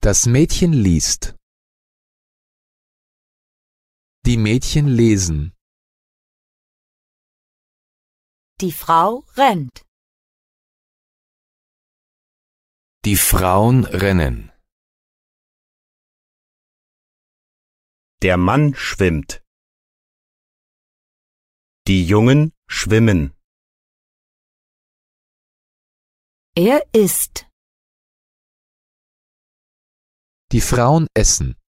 Das Mädchen liest. Die Mädchen lesen. Die Frau rennt. Die Frauen rennen. Der Mann schwimmt. Die Jungen schwimmen. Er isst. Die Frauen essen.